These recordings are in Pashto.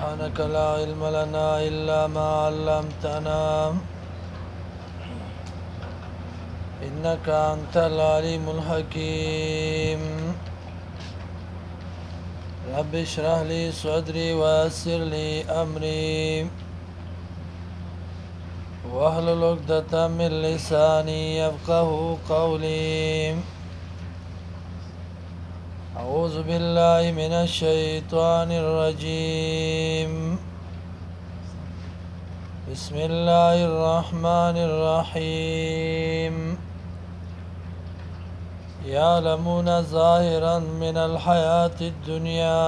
سبحانك لا علم لنا إلا ما علمتنا إنك أنت العليم الحكيم رب اشرح لي صدري ويسر لي أمري واحلل عقدة من لساني يفقه قولي أعوذ بالله من الشيطان الرجيم بسم الله الرحمن الرحيم يعلمون ظاهرا من الحياة الدنيا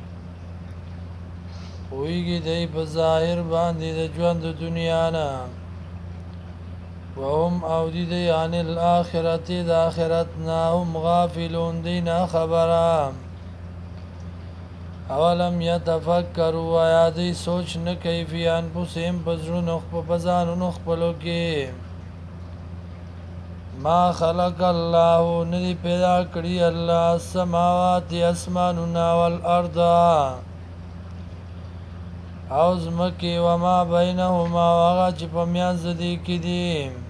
ويجي دی په ظاهر باندې د ژوند د دنیا نه وهم او دی عن الآخرة د آخرت نه هم غافلون دی نه خبره اولم يتفکروا آیا دی سوچ نه کوي فی انفسهم په زړونو په ځانونو خپلو کې ما خلق الله ندی پیدا کړی الله السماوات اسمانونه والارض او زمکی وما بینهما وغا چی پا میانز دی کی دی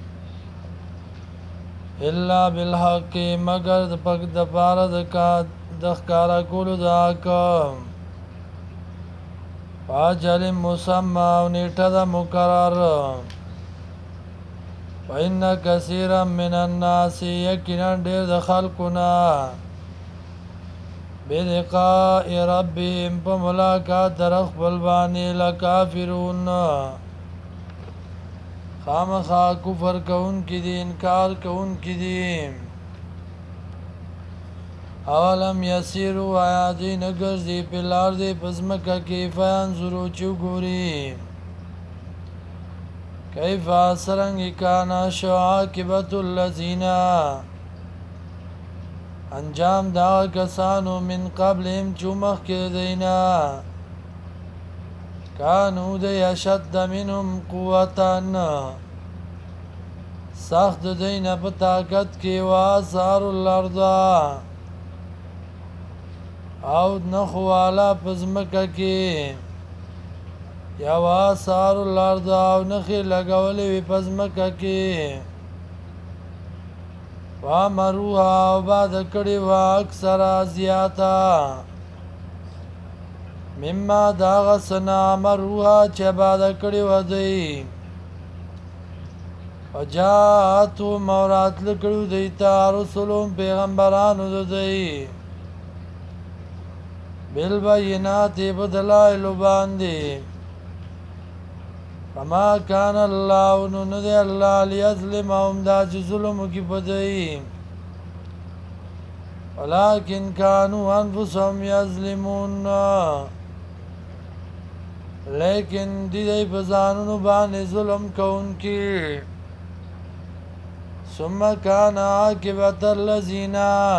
الا بالحق مگر دپک دپارا دخکارا کولو دا آکم فاجل مسمع و نیٹا دا مقرر وَإِنَّ كَثِيرًا مِّنَ النَّاسِ یقینا ډیر د خلقنا بلقاء ربهم په ملاقات در خپل باندې لکافرون خامخا کفر کون کی دی انکار کون کی دی اولم یسیروا آیا دی نگرزی پلار دی پزمکا کی فینظرو چو گوری کیف سرنگی کانا شو عاقبت اللذین انجام دا کسانو من قبلهم چومخ که دینا کانو دی اشد منهم قوتن سخت دینا پا طاقت کی وآثار الارض او نخوالا پزمکا کی یا وآثار الارض او نخی لگولی وی پزمکا کی وامروها او بعد کړي وا اکثر زیاتا مما داغ سنا امروها چې بعد کړي و دی وجاتو مورات لکړو دیتا رسولون پیغمبرانو دی بالبینات بدلائل باندې فما کان الله نو دی الله لیظلمهم دا چې ظلم کی بدئی ولكن كانوا انفسهم یظلمون لیکن دی په ځانونو باندې ظلم کوونکی ثم كان عاقبت الذين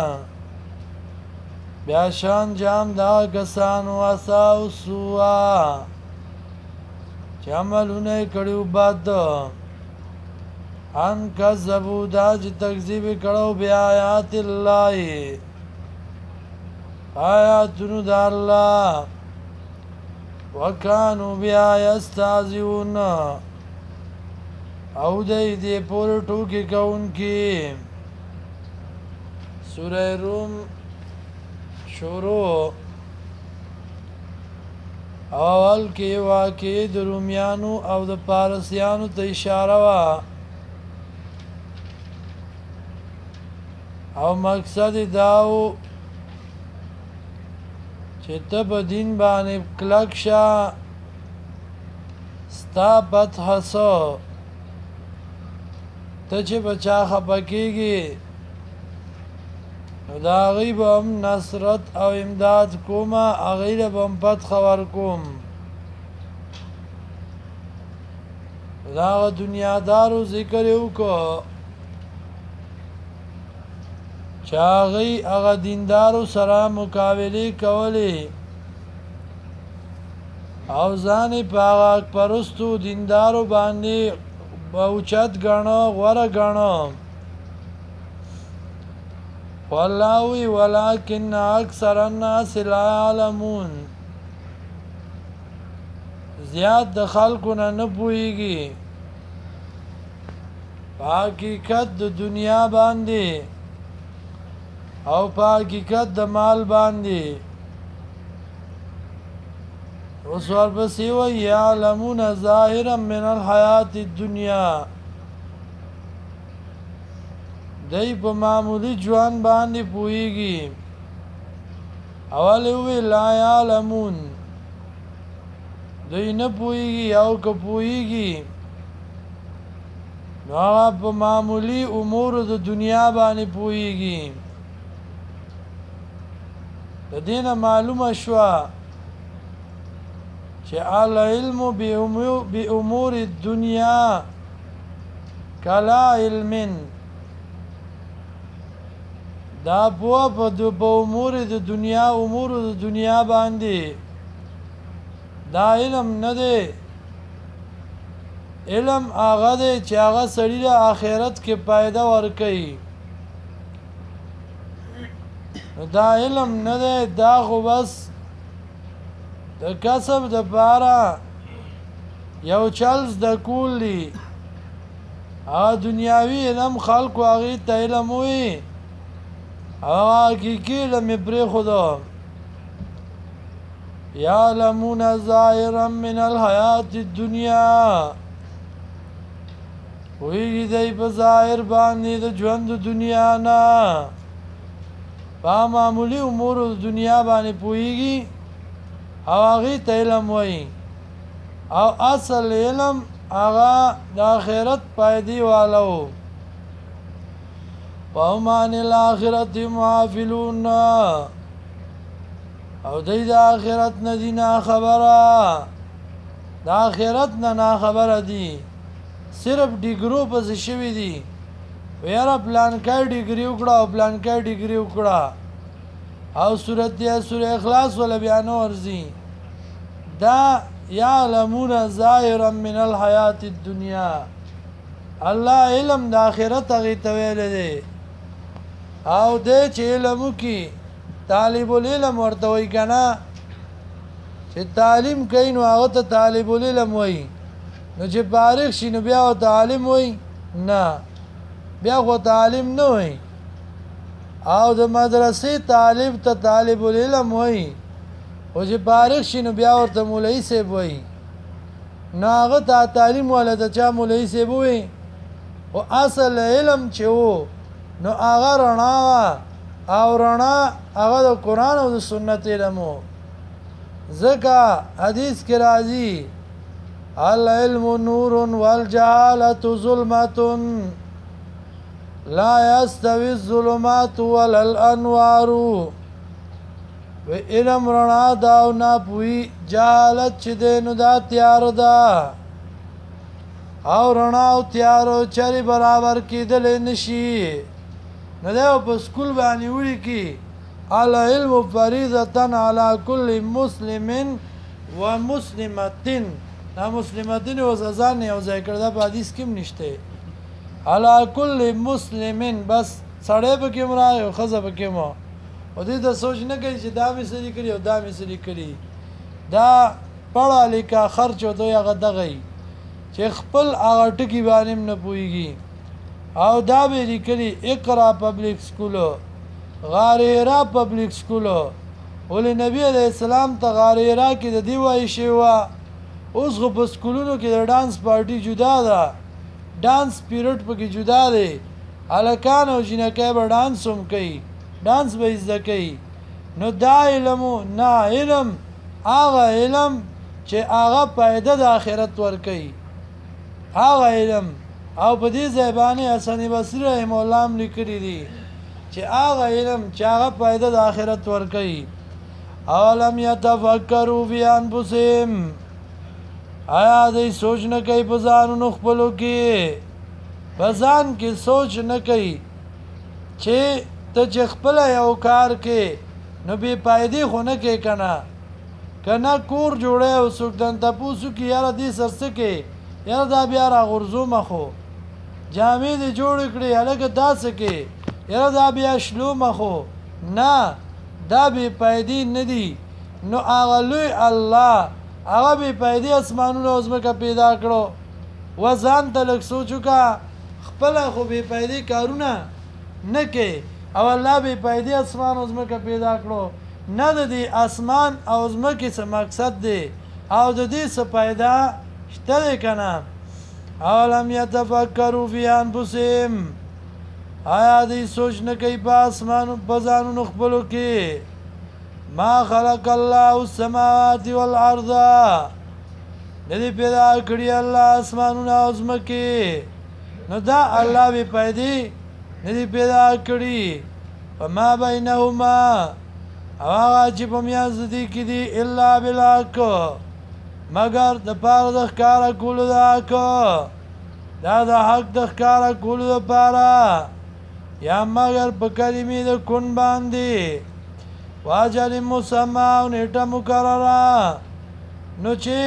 بیا شان جام دا کسانو اساو سوا چې عملونه کړیو بد ان کذبوا دا چې تکذیب کړو بیا آیات الله آیاتونو د الله وکانو بیا یستهزئون او دې پورې ټوکې کوونکي سوره روم شروع اول کې واقع د رومیانو او د پارسیانو ته اشاره وا او مقصد داو چې ته په دین باندې کلک شه ستا فتح سو ته چې بچا خپکیږي نو دا غیب هم نصرت او امداد کوما اغیل بم فتح ورکوم دا دنیا دارو ذکر یو کو چاغی اغا دیندارو سره مقابله کولی او ځانې په هغه پرستو دیندارو باندې اوچت ګڼو غوره ګڼو والله وی ولكن اکثر الناس لا يعلمون زیات د خلکو نه پوهیږي په حقیقت د دنیا باندې او په حقیقت د مال باندې اوس ورپسې وایي یعلمون ظاهرا من الحیات الدنیا دی په معمولی ژوند باندې پوهیږي اول وی لا یعلمون دوی نه پوهیږي او که پوهیږي نو هغه په معمولی امور د دنیا باندې پوهیږي د دې نه معلومه شوه چې العلم بامور الدنیا کلا علم دا پوه په امور د دنیا باندې دا علم نه دی علم هغه دی چې هغه سړي له آخرت کې فایده ورکوي دا علم نه دی دا خو بس د کسب دپاره یو چل زده کول دي هغه دنیاوي علم خلکو هغې ته علم وایي هغه حقیقي علم یې پرېښودو یعلمون ظاهرا من الحیات الدنیا پوهیږي دی په ظاهر باندې د ژوند د دنیا نه په معمولي امورو د دنیا باندې پوهیږي او هغې ته علم وایي او اصل علم هغه د آخرت فایدې والا و وهم عن الآخرة غافلون او دی د آخرت نه دي ناخبره د آخرت نه ناخبره دي صرف ډیګرو پسې شوي دي یاره پلانکی ډیګري وکړه او پلانکی ډیګري وکړه او سوره اخلاص ولا بیا نه ورځي دا یعلمون ظاهرا من الحیات الدنیا الله علم د آخرت هغې ته ویلی دی او دی چې علم وکړي طالب العلم ورته وایي که نه چې تعلیم کوي نو هغه ته طالب العلم وایي نو چې فارغ شي نو بیا ورته عالم وایي نه بیا خو تعلیم نه وایي او د مدرسې طالب ته طالب العلم وایي او چې فارغ شي نو بیا ورته مولوي صاحب وایي نو هغه ته تعلیم والا ته چا مولوي صاحب وایي خو اصل علم چې و نو هغه رڼا وه او رڼا هغه د قرآن او د سنت علم و ځکه حدیث کې راځي العلم نور والجهالة ظلمة لا يستوي الظلمات ولا الانوار و علم رڼا ده او ناپوهي جهالت چې دی نو دا تیار ده او رڼا او تیارو چرې برابر کېدلی نشي نو دی په سکول باندې ولیکي العلم فریضة على كل مسلم و مسلمة دا مسلمتین اوس ځان یو ځای کړه دا په حدیث کې هم نشته على كل مسلم بس سړی پکې هم راغی او ښځه پکې هم او دې ته سوچ نه کوي چې دا مې څه لیکلي او دا مې څه لیکلي دا پړه لیکه خرچ او دوی هغه دغه چې خپل هغه ټکي باندې هم نه پوهېږي او دا به لیکلي اقرا پبلیک سکولو غار حرا پبلیک سکولو ولې نبی علیه السلام ته غار حرا کې د دې وایي شوی وه اوس خو په سکولونو کې د ډانس پارټي جدا ده ډانس پیریډ پکې جدا دی هلکان او جینکۍ به ډانس هم کوي ډانس به یې زده کوي نو دا علم نه علم هغه علم چې هغه فایده د آخرت ورکوي هغه علم او په دې ځای باندې حسن بصري رحم الله هم لیکلي دي چې هغه علم چې هغه فایده د آخرت ورکوي اولم یتفکروا فی انفسهم آیا دوی سوچ نه کوي په ځانونو خپلو کې په ځان کې سوچ نه کوي چې ته چې خپله یو کار کې نو بې فایدې خو نه کوې که نه که نه کور جوړی او څوک دن تپوس وکړي یاره دې سر څه کوې یاره دا بیا راغورځومه خو جامې دې جوړې کړې هلکه دا څه کوې یاره دا بیا شلومه خو نه دا بې فایدې نه دي نو هغه لوی الله هغه بې پیدې اسمانونه او ځمکه پیدا کړو و ځان ته لږ سوچ وکړه خپله خو بې پیدې کارونه نه کوې او الله بې پیدې اسمان او ځمکه پیدا کړو نه د دې اسمان او ځمکې څه مقصد دی او د دې څه پیدا شته دی که نه اولم یتفکروا فی انفسهم آیا دوی سوچ نه کوي په ځانونو خپلو کې ما خلق الله السماوات والارض نه دي پیدا کړي الله اسمانونه او ځمکې نو دا الله بې پیدې نه دي پیدا کړي وما بینهما او هغه چې په میانځ د دې کې دي الا بالحق مګر د پاره د ښکاره کولو د حق دا د حق د ښکاره کولو دپاره یا مګر په کلمې د کن باندې واجل مسمى او نیټه مقرره نو چې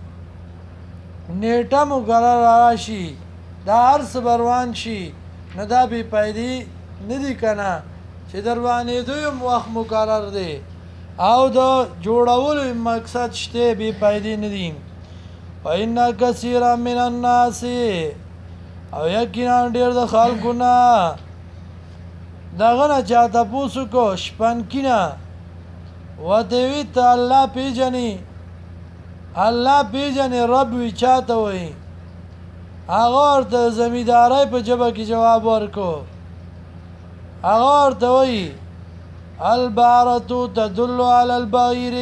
نیټه مقرره راشي دا هر څه بروان شي نو دا بې پیدې نه دي که نه چې در باندې دویم وخت مقرر دی او د جوړولو مقصد شته بې پیدې نه دي وان کثیرا من الناس او یقینا ډېر د خلکو نه دغه نه چا تپوس وکړو شپنکي نه ورته وي ته الله پېژنې الله پېژنې رب وي چا ته وایي هغه ورته زمیندارۍ په ژبه کې جواب ورکړو هغه ورته وایي البارة تدل على البغير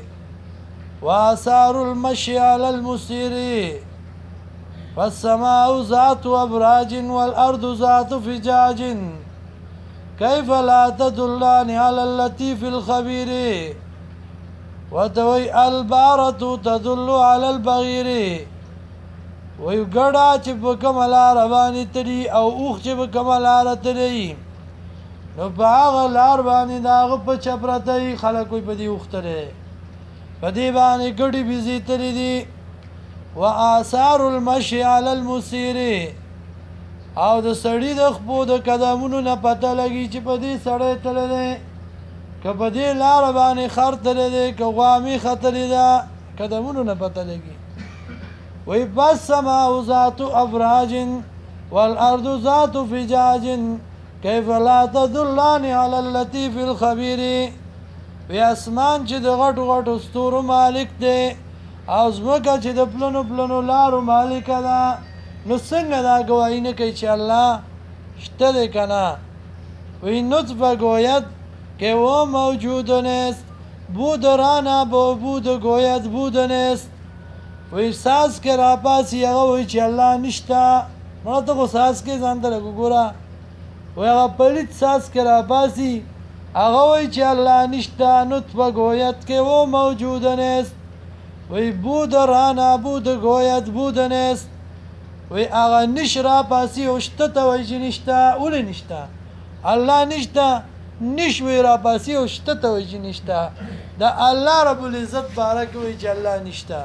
وآثار المشي على المسير والسماء ذات أبراج والأرض ذات فجاج كيف لا تدلان على اللطيف الخبير وتوي البارة تدل على البغير ويقرأ چې په کومه لاره باندې تلي او اوښ چې په کومه لاره تلي نو په هغه لار باندې د هغه په چپ پرته وي خلک وایي په دې اوښ تللی په دې باندې ګډې بېزې تللي دي و آثار المشي على المسیر او د سړي د خپو د قدمونو نه پته لګي چې په دې سړی تللی دی که په دې لاره باندې خر تللی دی که غوا میخه تللې ده قدمونو نه پته لګي وی فالسماء ذات افراج والارض ذات فجاج كيف لا تدلان على اللطيف الخبير وی اسمان چې د غټو غټو ستورو مالک دی او ځمکه چې د پلنو پلنو لارو مالکه ده نو څنګه دا ګواهی نه کوي چې الله شته دی که نه وی نطفه گوید که او موجود نیست بود رانا بود گوید بود نیست وی ساز که راپاسی هغه وایي چې الله نشته مړه ته خو ساز کې ځان ته لږ وګوره وی هغه پلیت ساز که راپاسی هغه وایي چې الله نشته نطفه گوید که او موجود نیست وی بود رانا بود گوید بود نیست وی هغه نش راپاسی او شته ته وایي چې نشته ولې نشته الله نشته نش وی راپاسی او شته ته وایي چې نشته د الله رب العزت باره کې وایي چې الله نشته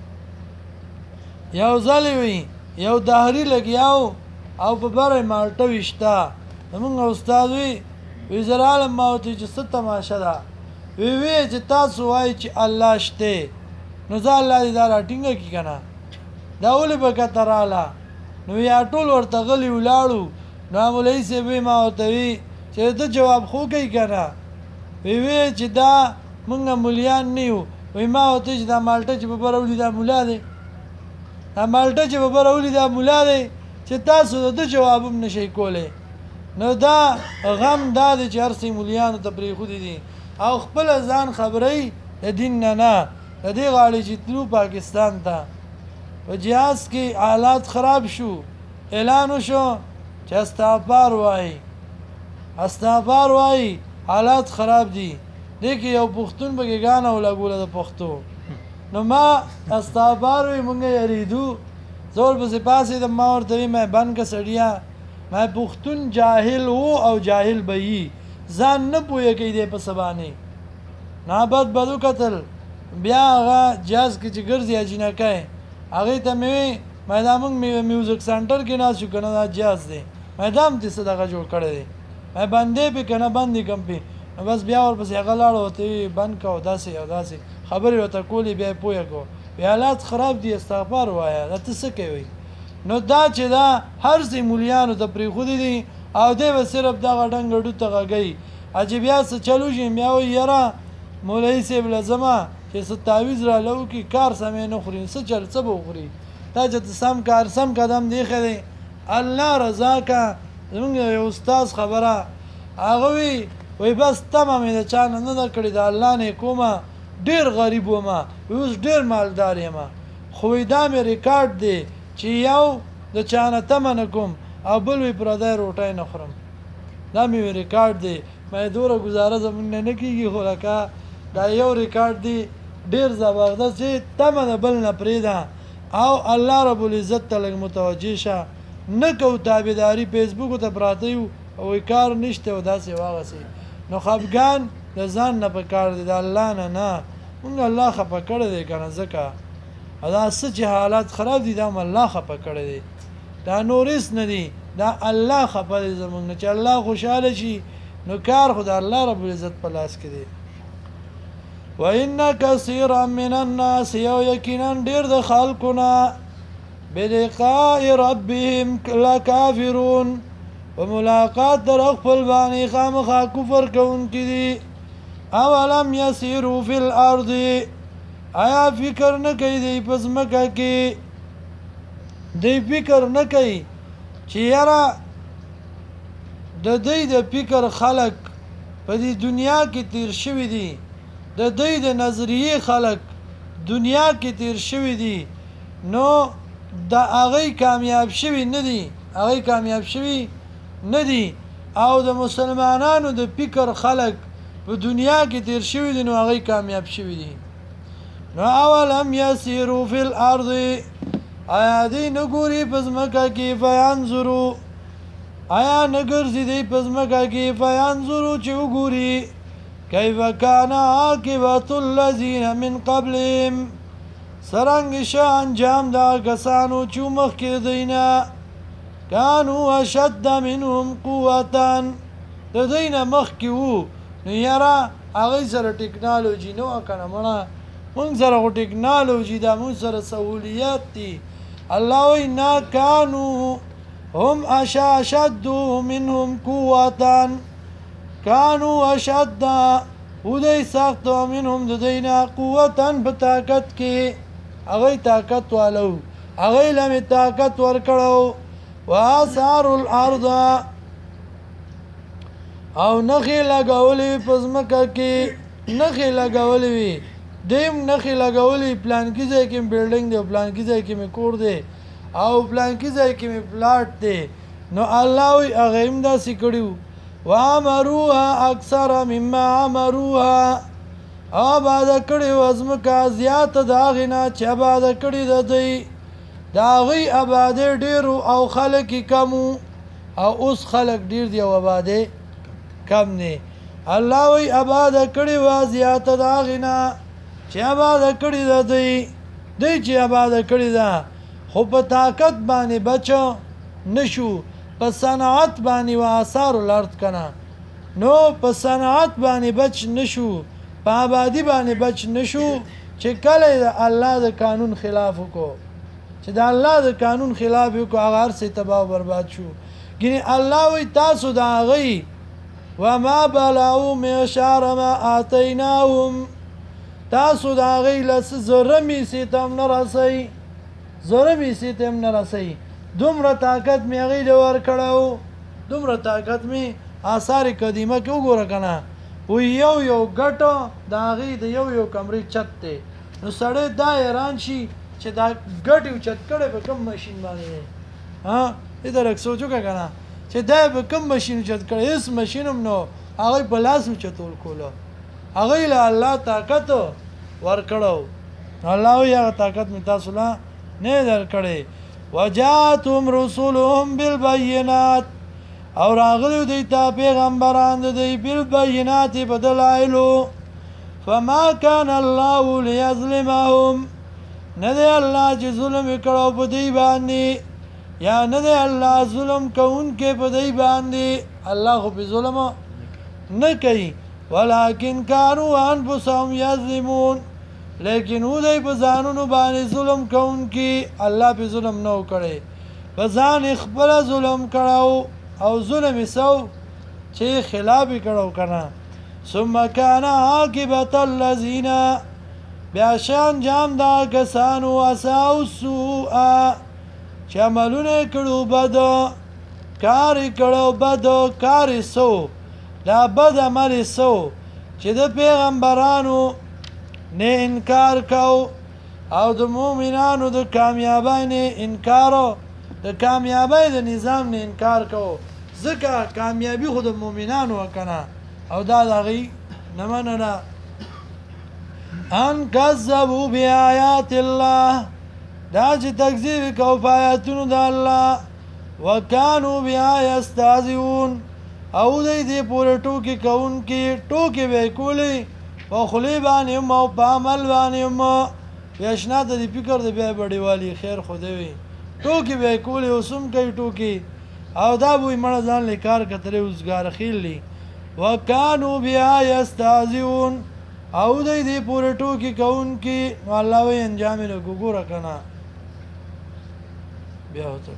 یو ځلې وي یو دهري لګیاو او په بره مالټه ویشته زمونږ استاد وی زه رالم ما ورته چې څه تماشه ده وی چې تاسو وایئ چې الله شته نو زه الله دې دا راټینګه کړي که نه دا ولې به کته راله نو یا ټول ورته غلي ولاړو نو مولوي صاحب وی ما ورته وي چې ته جواب خو کوي که نه وی چې دا مونږ مولیان نه یو وی ما ورته چې دا مالټه چې په بره ولي دا مولا دی دا مالټه چې په بره ولي دا مولا دی چې تاسو د جواب هم نشئ کولی نو دا غم دا دی چې هر څه مولیانو ته پرېښودي دي او خپله ځان خبروي د دین نه نه د دې غاړې چې تلو پاکستان ته په جهاز کې حالات خراب شو اعلان وشو چې استغفار وایي استغفار وایي حالات خراب دي دې کې یو پښتون پکې ګانه ولګوله د پښتو نو ما استغفار وایي مونږ یریدو زه ورپسې پاڅېدم ما ورته وایي مې بند که سړیه ما پښتون جاهل و او جاهل به یي ځان نه پوهېږي دی په څه باندې نابد بد وکتل بیا هغه جهاز کې چې ګرځي اجینکی هغې ته مې وی ما دا مونږ میوزیک سنټر کې ناست شو که نه دا جهاز دی ما دا هم دې څه دغه جوړ کړی دی ما بندې پې که نه بند دي کم پې نو بس بیا ورپسې هغه لاړو ورته وی بند که او داسې او داسې خبرې ورته کولې بیا یې پوهه کړو حالات خراب دي استغفار وایه دا ته څه کوي نو دا چې دا هر څه مولیانو ته پرېښودي دي او دی به صرف دغه ډنګ ډو ته غږوي چې بیا څه چلو شي بیا وایي یاره مولوي صاحب له ځمه چې څه تعویض راله وکړي کار سمې نه خوري څه چل څه به وخوري دا چې ته سم کار سم قدم دی ښه دی الله رضا کا زمونږ یو استاذ خبره هغه وی بس تمه مې د چا نه ده کړې د الله نه کومه ډېر غریب ومه اوس ډېر مالدار یم خو دا مې ریکارډ دی چې یو د چا نه تمه نه کوم او بل وی پردی روټۍ نه خورم دا مې ریکارډ دی مې دوره ګزاره زمونږ نه کېږي خو لکه دا یو ریکارډ دی ډېر زبردست چې تمه د بل نه پرېږده او الله رب العزت ته لږ متوجه شه نه کوو تابعداري فیسبوک ته پراته یو او کار نشته او داسې واغسې نو خفګان د ځان نه پکار دی د الله نه نه مونږ الله خفه کړی دی که نه ځکه دا څه چې حالات خراب دي دا هم الله خفه کړی دی دا نور هېڅ نه دي دا الله خفه دی زمونږ نه چې الله خوشحاله شي نو کار خو د الله رب العزت په لاس کې دی وَإِنَّ كَثِيرًا مِنَ النَّاسِ یو یقینا ډېر د خلکو نه بلقاء ربهم لکافرون په ملاقات در خپل باندې خامخا کفر کوونکي دي اولم یسیروا فی الارض آیا فکر نه کوي دی په ځمکه کې دی فکر نه کوي چې یاره د دوی د فکر خلق په دې دنیا کې تیر شوي دي د دوی د نظریې خلق دنیا کې تیر شوي دي نو د هغوی کامیاب شوي نه دي هغوی کامیاب شوي نه دي او د مسلمانانو د فکر خلق په دنیا کې تیر شوي دي نو هغوی کامیاب شوي دي نو اولم یسیروا فی الارض آیا دی نه ګوري په ځمکه کې فینظروا آیا نه ګرځي دی په ځمکه کې فینظروا چې وګوري کیف کان عاقبة الذین من قبلهم څرنګه شه انجام دا کسانو چې مخکې دوی نه کانوا اشد منهم قوة د دوی نه مخکې وو نو یاره هغوی سره ټکنالوجي نه وه که نه مړه مونږ سره خو ټکنالوجي ده مونږ سره سهولیات دي الله وایي نه کانو هم اشد منهم قوة کانو اشد او دوی سخت منهم د دوی نه قوة په طاقت کې هغوی طاقت والو هغوی له مې طاقت ورکړو واثاروا الارض او نخې لګولې په ځمکه کې نخې لګولې وي دیم نخې لګولې پلانکي ځای کې مې بلډینګ دی او پلانکي ځای کې مې کور دی او پلانکي ځای کې مې پلاټ دی نو الله وایي هغه هم داسې کړي وعمروها اکثر مما عمروها آباده کړې وه ځمکه زیاته د هغې نه چې آباده کړې د دوی د هغوی آبادۍ ډېر او خلک یې کم او اوس خلک ډېر دي او آبادۍ کم دی الله وایي آباده کړې وه زیاته د هغې نه چې آباده کړې ده دوی چې آباده کړې ده خو په طاقت باندې بچ نه شو په صنعت باندې و آثار الارض کنه نو په صنعت باندې بچ نشو په آبادی باندې بچ نشو چې کله د الله د قانون خلاف وکړو چې د الله د قانون خلاف وکړو هغه هر څه تباه و برباد شو ګینې الله وایي تاسو د هغوی وما بلغوا معشار ما آتیناهم تاسو د هغوی له څه ذره میسې ته هم نه رسئ ذره میسې ته هم نه رسئ دومره طاقت مې هغوی له ورکړی دومره طاقت مې آثار قدیمه کې وګوره که نه و یو ګټه د هغې د یو کمرې چت دی نو سړی دا حیران شي چې دا ګټ یو چت کړی په کوم ماشین باندې دی دې ته لږ سوچ وکړه که نه چې دا په کوم ماشین چت کړی هېڅ ماشین هم نو هغوی په لاس چتول کولو هغوی له الله طاقت ورکړی الله وایي هغه طاقت مې تاسو له نه درکړی وجاءتهم رسولهم بالبینات او راغلیو دوی ته پیغمبران د دوی بالبینات په دلایلو فما کان الله لیظلمهم نه دی الله چې ظلم یې کړی په دوی باندې یا نه دی الله ظلم کوونکی په دوی باندې الله خو پې ظلم نه کوي ولکن کانوا انفسهم یظلمون لیکن و دی په ځانونو باندې ظلم کوونکي الله پې ظلم نه و کړی په ځان یې خپله ظلم کړی او ظلم یې څه چې خلاف یې کړی که نه ثم کان عاقبة الذین بیا ښه انجام دا کسانو اساءوا السوء چې عملونه یې کړو بد کار یې کړی بد کار یې څه دا بد عمل یې څه چې د پیغمبرانو نه انکار کو او د مؤمنانو د کامیابی نه انکار د کامیابی د نظام نه انکار کو ځکه کامیابي خو د مؤمنانو کنه او دا د هغوی نه منله ان کذبوا بآیات الله دا چې تکذیب یې کو په آیاتونو د الله وکانو بها یستهزئون او دی دې پورې ټوکې کوونکي ټوکې به یې کولې په خولې باندې هم او په عمل باندې هم بیا اشنا ته دې فکر د بیا بډېوالي خیر خو دی وي ټوکې به یې کولې اوس هم کوي ټوکې او دا به وي مړه ځان له کار کتلی اوزګار خیلي وکانو بها یستهزئون او دی دې پورې ټوکې کوونکي نو الله وایي انجام یې لږ وګوره که نه بیا ورته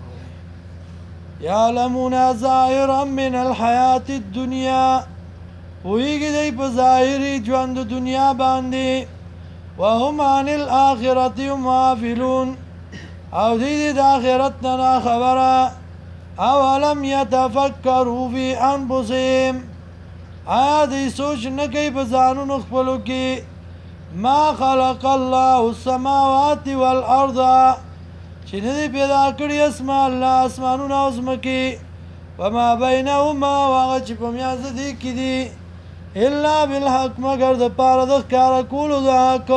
یعلمون ظاهرا من الحیات الدنیا پوهیږي دی په ظاهري ژوند د دنیا باندې وهم عن الآخرة هم غافلون او دی د آخرت نه ناخبره اولم یتفکروا فی انفسهم آیا دی سوچ نه کوي په ځانونو خپلو کې ما خلق الله السماوات والارض چې نه دی پیدا کړي الله اسمانونه او ځمکې وما بینهما او هغه چې په میانځ دې کې دي الا بالحق مگر د پاره د ښکاره کولو د حق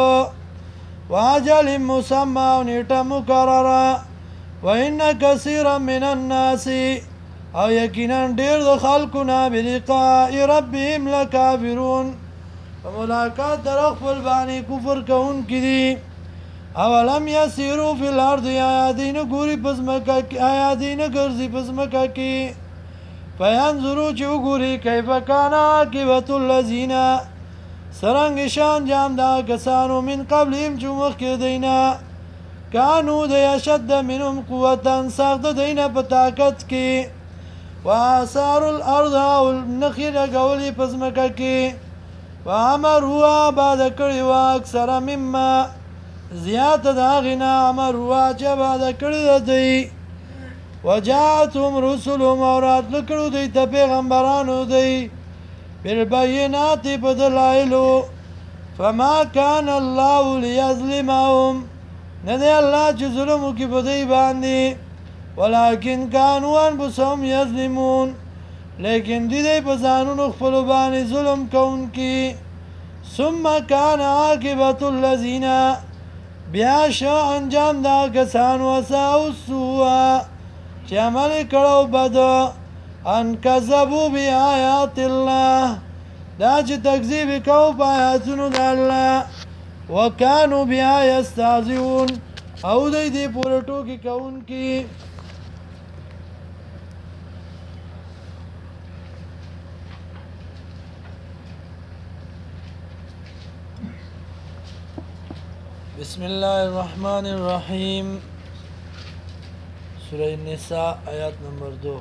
واجل مسمى او نیټه مقرره وان کثیرا من الناس او یقینا ډېر د خلکو نه بلقاء ربهم لکافرون په ملاقات در خپل باندې کفر کوونکي دي اولم یسیروا فی الارض آیا دی نه ګوري په ځمکه کې آیا دی نه ګرځي په ځمکه کې فینظروا چې وګوري کیف کان عاقبة الذین څرنګه ښه انجام دا کسانو من قبلهم چې مخکې دی نه کانو دی اشد منهم قوة سخت دی نه په طاقت کې واثاروا الارض او نښې لګولې په ځمکه کې وامروها آباد کړې وه اکثره مما زیاته د هغې نه امروها چې آباده کړې ده دوی وجاءتهم رسلهم او راتله کړو دوی ته پیغمبرانو دوی بالبینات په دلایلو فما کان الله لیظلمهم نه دی الله چې ظلم وکړي په دوی باندې ولکن کانوا انفسهم یظلمون لیکن دوی په ځانونو خپلو باندې ظلم کوونکي ثم کان عاقبة الذین بیا ښه انجام دا کسانو اساءوا السوء چې عمل یې کړی بد ان کذبوا بآیات الله دا چې تکذیب یې کوو په آیاتونو د الله وکانو بها یستهزئون او دی دې پورې ټوکې کوونکي بسم الله الرحمن الرحیم سورہ النساء آیات نمبر 2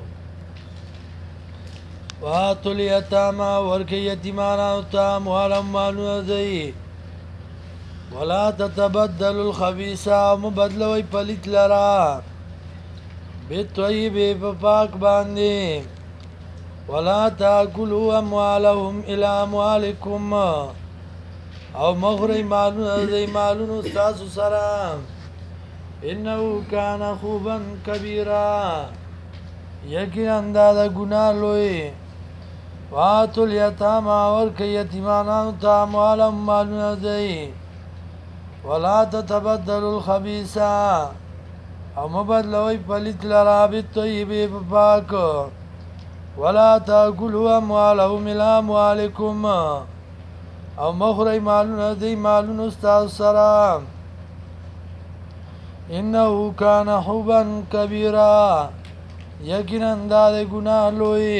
وآتوا الیتامی ورکړئ یتیمانو ته اموالهم مالونه دوی ولا تتبدلوا الخبیث مه بدلوئ پلیت لره بالطیب په پاک باندې ولا تاکلوا اموالهم الی اموالکم او مخورئ مالونه دوی مالونو ستاسو سره انه کان خوبا کبیرا یقینا دا د ګناه لوی واتوا الیتامی ورکړئ یتیمانانو ته اموالهم مالونه دوی ولا تتبدلوا الخبیث او مه بدلوئ پلیت لره بالطیب په پاک ولا تاکلوا اموالهم الی اموالکم او مخورئ مالونه دوی مالونو ستاسو سره انه کان حوبا کبیرا یقینا دا د ګناه لوی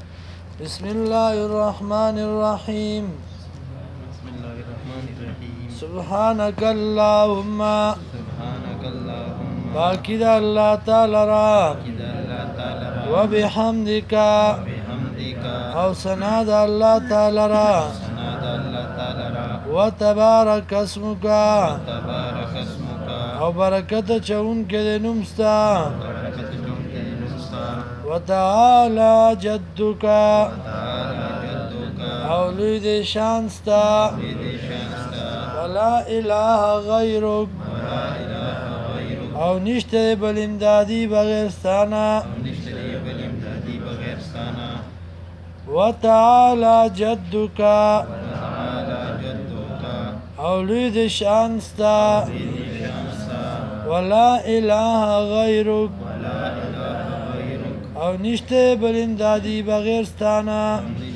بسم الله الرحمن الرحیم سبحانك اللهم سبحانك اللهم باقی دا اللہ تعالی را إذا لا تعالى وبحمدك بحمدك او سنا دا اللہ تعالی را سناد الله تعالى وتبارک اسمك تبارك اسمك او برکت چون کے دے نمستا بركة جمك نستا وتعالى جدك تعالى جدك او لوی دے شانستا بيدي شانستا ولا الہ غیرک ولا إله غيرك او نشتے بل امدادی بغیر ستانا نشتري بالإمداد بغير سانا وتعالى جدك تعالى جدك او لوی دے شانستا بيدي شانستا ولا الہ غیرک ولا إله غيرك او نشتے بل امدادی بغیر ستانا نشتري